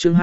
Chương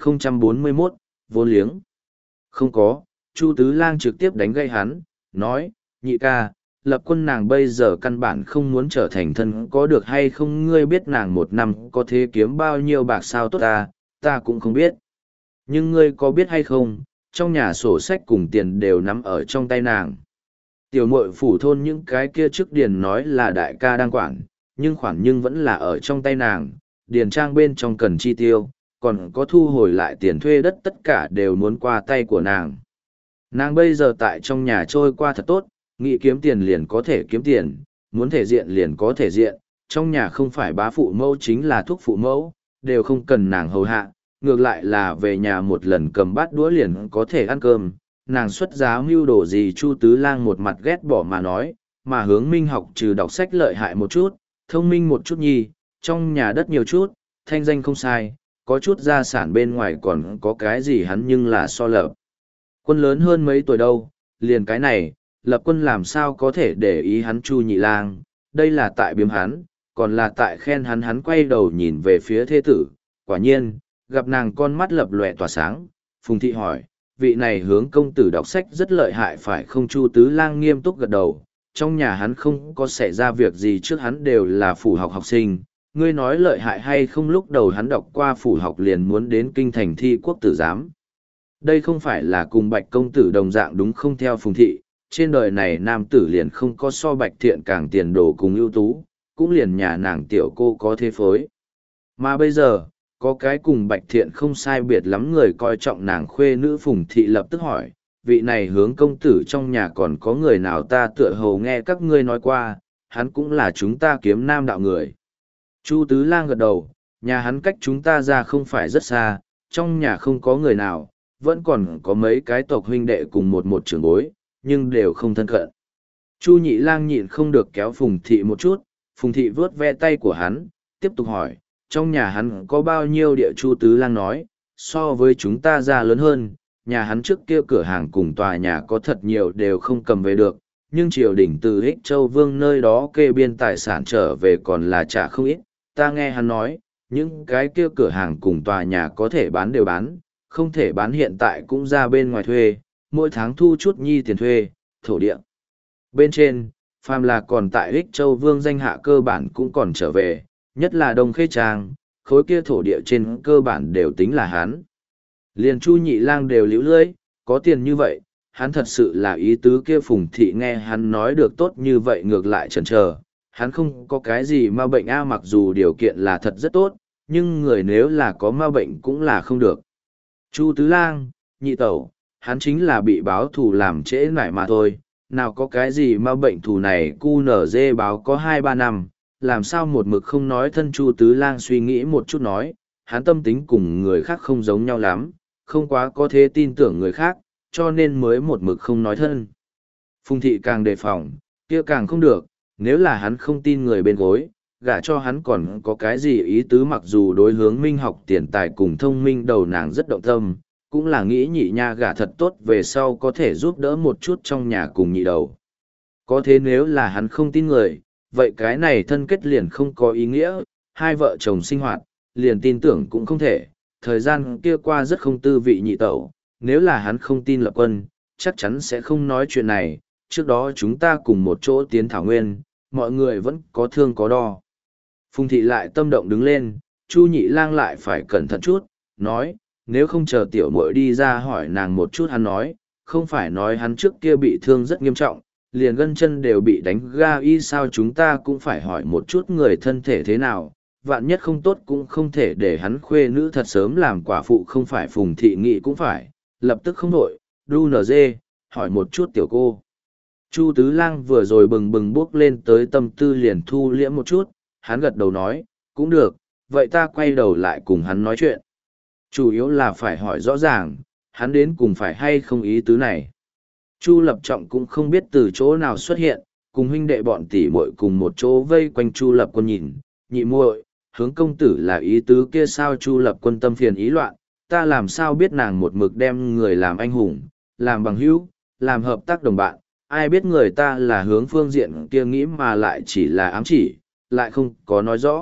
2041, vốn liếng. Không có, Chu Tứ Lang trực tiếp đánh gây hắn, nói, nhị ca, Lập Quân nàng bây giờ căn bản không muốn trở thành thân có được hay không, ngươi biết nàng một năm có thể kiếm bao nhiêu bạc sao tốt ta cũng không biết. Nhưng ngươi có biết hay không, trong nhà sổ sách cùng tiền đều nắm ở trong tay nàng. Tiểu muội phủ thôn những cái kia trước điền nói là đại ca đang quản, nhưng khoản nhưng vẫn là ở trong tay nàng, điền trang bên trong cần chi tiêu, còn có thu hồi lại tiền thuê đất tất cả đều muốn qua tay của nàng. Nàng bây giờ tại trong nhà trôi qua thật tốt, nghĩ kiếm tiền liền có thể kiếm tiền, muốn thể diện liền có thể diện, trong nhà không phải bá phụ mẫu chính là thúc phụ mẫu, đều không cần nàng hầu hạ, ngược lại là về nhà một lần cầm bát đũa liền có thể ăn cơm. Nàng xuất giá mưu đồ gì Chu Tứ Lang một mặt ghét bỏ mà nói, mà Hướng Minh học trừ đọc sách lợi hại một chút, thông minh một chút nhi, trong nhà đất nhiều chút, thanh danh không sai, có chút gia sản bên ngoài còn có cái gì hắn nhưng là so Lập Quân lớn hơn mấy tuổi đâu, liền cái này, Lập Quân làm sao có thể để ý hắn Chu Nhị Lang, đây là tại biếm hắn, còn là tại khen hắn. Hắn quay đầu nhìn về phía thê tử, quả nhiên, gặp nàng con mắt lập lòe tỏa sáng, Phùng Thị hỏi, vị này Hướng công tử đọc sách rất lợi hại phải không? Chu Tứ Lang nghiêm túc gật đầu, trong nhà hắn không có xảy ra việc gì trước hắn đều là phủ học học sinh, ngươi nói lợi hại hay không, lúc đầu hắn đọc qua phủ học liền muốn đến kinh thành thi quốc tử giám. Đây không phải là cùng Bạch công tử đồng dạng đúng không? Theo Phùng Thị, trên đời này nam tử liền không có so Bạch Thiện càng tiền đồ cùng ưu tú, cũng liền nhà nàng tiểu cô có thế phối. Mà bây giờ, có cái cùng Bạch Thiện không sai biệt lắm người coi trọng nàng khuê nữ. Phùng Thị lập tức hỏi, vị này Hướng công tử trong nhà còn có người nào? Ta tựa hồ nghe các ngươi nói qua, hắn cũng là chúng ta Kiếm Nam đạo người. Chu Tứ Lang gật đầu, nhà hắn cách chúng ta ra không phải rất xa, trong nhà không có người nào, vẫn còn có mấy cái tộc huynh đệ cùng một trưởng bối, nhưng đều không thân cận. Chu Nhị Lang nhịn không được kéo Phùng Thị một chút, Phùng Thị vướt ve tay của hắn, tiếp tục hỏi, trong nhà hắn có bao nhiêu địa? Chu Tứ Lang nói, so với chúng ta ra lớn hơn, nhà hắn trước kia cửa hàng cùng tòa nhà có thật nhiều đều không cầm về được, nhưng triều đình từ Ích Châu Vương nơi đó kê biên tài sản trở về còn là trả không ít. Ta nghe hắn nói, những cái kia cửa hàng cùng tòa nhà có thể bán đều bán, không thể bán hiện tại cũng ra bên ngoài thuê, mỗi tháng thu chút nhi tiền thuê, thổ địa. Bên trên, phàm là còn tại Ích Châu Vương danh hạ cơ bản cũng còn trở về, nhất là Đông Khê Trang, khối kia thổ địa trên cơ bản đều tính là hắn. Liền Chu Nhị Lang đều liễu lưỡi, có tiền như vậy, hắn thật sự là ý tứ kia? Phùng Thị nghe hắn nói được tốt như vậy ngược lại chần chờ, hắn không có cái gì ma bệnh mặc dù điều kiện là thật rất tốt, nhưng người nếu là có ma bệnh cũng là không được. Chu Tứ Lang, nhị tẩu, hắn chính là bị báo thù làm trễ nải mà thôi, nào có cái gì ma bệnh thù này cu nở dê báo có 2-3 năm, làm sao một mực không nói thân? Chu Tứ Lang suy nghĩ một chút nói, hắn tâm tính cùng người khác không giống nhau lắm, không quá có thể tin tưởng người khác, cho nên mới một mực không nói thân. Phùng Thị càng đề phòng, kia càng không được, nếu là hắn không tin người bên gối, gả cho hắn còn có cái gì ý tứ? Mặc dù đối Hướng Minh học tiền tài cùng thông minh đầu nàng rất động tâm, cũng là nghĩ nhị nha gả thật tốt về sau có thể giúp đỡ một chút trong nhà cùng nhị đầu. Có thế nếu là hắn không tin người, vậy cái này thân kết liền không có ý nghĩa, hai vợ chồng sinh hoạt, liền tin tưởng cũng không thể, thời gian kia qua rất không tư vị. Nhị tẩu, nếu là hắn không tin Lập Quân, chắc chắn sẽ không nói chuyện này, trước đó chúng ta cùng một chỗ tiến Thảo Nguyên, mọi người vẫn có thương có đo. Phùng Thị lại tâm động đứng lên, Chu Nhị Lang lại phải cẩn thận chút, nói, nếu không chờ tiểu muội đi ra hỏi nàng một chút. Hắn nói, không phải nói hắn trước kia bị thương rất nghiêm trọng, liền gân chân đều bị đánh ga y sao? Chúng ta cũng phải hỏi một chút người thân thể thế nào, vạn nhất không tốt cũng không thể để hắn khuê nữ thật sớm làm quả phụ không phải? Phùng Thị nghĩ cũng phải, lập tức không đổi, đu nở dê, hỏi một chút tiểu cô. Chu Tứ Lang vừa rồi bừng bừng bước lên tới tâm tư liền thu liễm một chút, hắn gật đầu nói, cũng được, vậy ta quay đầu lại cùng hắn nói chuyện. Chủ yếu là phải hỏi rõ ràng, hắn đến cùng phải hay không ý tứ này. Chu Lập Trọng cũng không biết từ chỗ nào xuất hiện, cùng huynh đệ bọn tỷ muội cùng một chỗ vây quanh Chu Lập Quân nhìn, nhị muội, Hướng công tử là ý tứ kia sao? Chu Lập Quân tâm phiền ý loạn, ta làm sao biết? Nàng một mực đem người làm anh hùng, làm bằng hữu, làm hợp tác đồng bạn, ai biết người ta là hướng phương diện kia nghĩ mà lại chỉ là ám chỉ, lại không có nói rõ,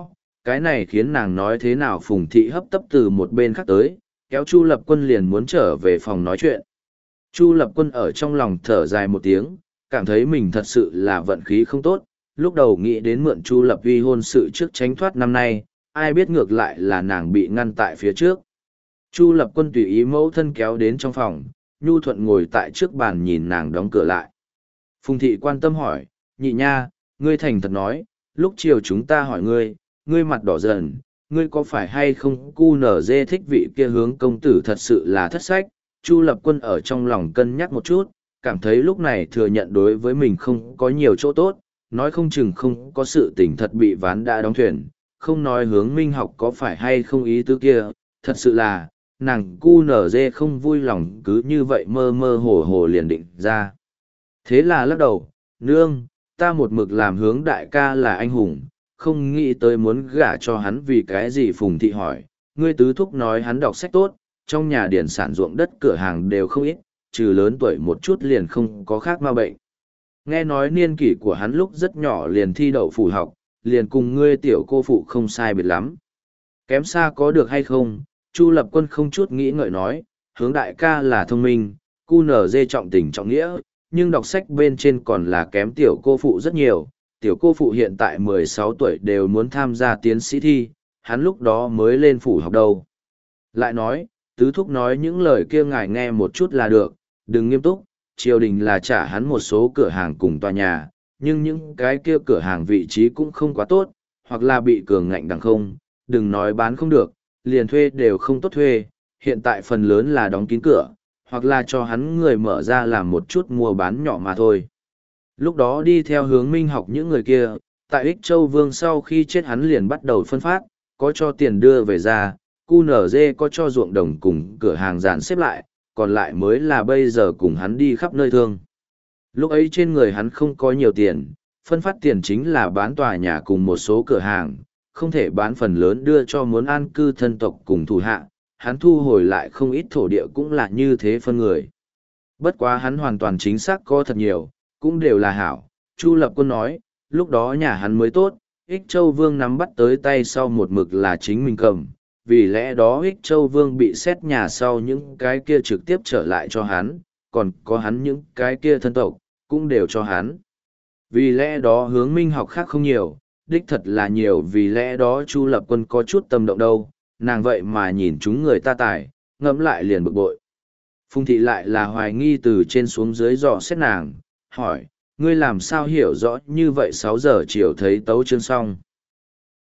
Cái này khiến nàng nói thế nào Phùng Thị hấp tấp từ một bên khác tới, kéo Chu Lập Quân liền muốn trở về phòng nói chuyện. Chu Lập Quân ở trong lòng thở dài một tiếng, cảm thấy mình thật sự là vận khí không tốt, lúc đầu nghĩ đến mượn Chu Lập Uy hôn sự trước tránh thoát năm nay, ai biết ngược lại là nàng bị ngăn tại phía trước. Chu Lập Quân tùy ý mẫu thân kéo đến trong phòng, nhu thuận ngồi tại trước bàn nhìn nàng đóng cửa lại. Phùng Thị quan tâm hỏi, nhị nha, ngươi thành thật nói, lúc chiều chúng ta hỏi ngươi, ngươi mặt đỏ dần, ngươi có phải hay không cu nở dê thích vị kia hướng công tử thật sự là thất sách. Chu Lập Quân ở trong lòng cân nhắc một chút, cảm thấy lúc này thừa nhận đối với mình không có nhiều chỗ tốt, nói không chừng không có sự tình thật bị ván đã đóng thuyền, không nói hướng Minh học có phải hay không ý tứ kia, thật sự là, nàng cu nở dê không vui lòng cứ như vậy mơ mơ hồ hồ liền định ra. Thế là lắc đầu, nương, ta một mực làm hướng đại ca là anh hùng, không nghĩ tới muốn gả cho hắn vì cái gì. Phùng Thị hỏi, ngươi tứ thúc nói hắn đọc sách tốt, trong nhà điển sản ruộng đất cửa hàng đều không ít, trừ lớn tuổi một chút liền không có khác ma bệnh. Nghe nói niên kỷ của hắn lúc rất nhỏ liền thi đậu phủ học, liền cùng ngươi tiểu cô phụ không sai biệt lắm. Kém xa có được hay không? Chu Lập Quân không chút nghĩ ngợi nói, hướng đại ca là thông minh, cu nở dê trọng tình trọng nghĩa, nhưng đọc sách bên trên còn là kém tiểu cô phụ rất nhiều. Tiểu cô phụ hiện tại 16 tuổi đều muốn tham gia tiến sĩ thi, hắn lúc đó mới lên phủ học đâu. Lại nói, tứ thúc nói những lời kia ngài nghe một chút là được, đừng nghiêm túc, triều đình là trả hắn một số cửa hàng cùng tòa nhà, nhưng những cái kia cửa hàng vị trí cũng không quá tốt, hoặc là bị cường ngạnh đằng không, đừng nói bán không được, liền thuê đều không tốt thuê, hiện tại phần lớn là đóng kín cửa, hoặc là cho hắn người mở ra làm một chút mua bán nhỏ mà thôi. Lúc đó đi theo hướng Minh học những người kia, tại Ích Châu Vương sau khi chết hắn liền bắt đầu phân phát, có cho tiền đưa về ra, QNZ có cho ruộng đồng cùng cửa hàng dàn xếp lại, còn lại mới là bây giờ cùng hắn đi khắp nơi thương. Lúc ấy trên người hắn không có nhiều tiền, phân phát tiền chính là bán tòa nhà cùng một số cửa hàng, không thể bán phần lớn đưa cho muốn an cư thân tộc cùng thủ hạ, hắn thu hồi lại không ít thổ địa cũng là như thế phân người. Bất quá hắn hoàn toàn chính xác có thật nhiều, cũng đều là hảo. Chu Lập Quân nói, lúc đó nhà hắn mới tốt, Ích Châu Vương nắm bắt tới tay sau một mực là chính mình cầm, vì lẽ đó Ích Châu Vương bị xét nhà sau những cái kia trực tiếp trở lại cho hắn, còn có hắn những cái kia thân tộc, cũng đều cho hắn. Vì lẽ đó hướng Minh học khác không nhiều, đích thật là nhiều, vì lẽ đó Chu Lập Quân có chút tâm động đâu, nàng vậy mà nhìn chúng người ta tài, ngẫm lại liền bực bội. Phùng Thị lại là hoài nghi từ trên xuống dưới dò xét nàng, hỏi, ngươi làm sao hiểu rõ như vậy 6 giờ chiều thấy tấu chương xong.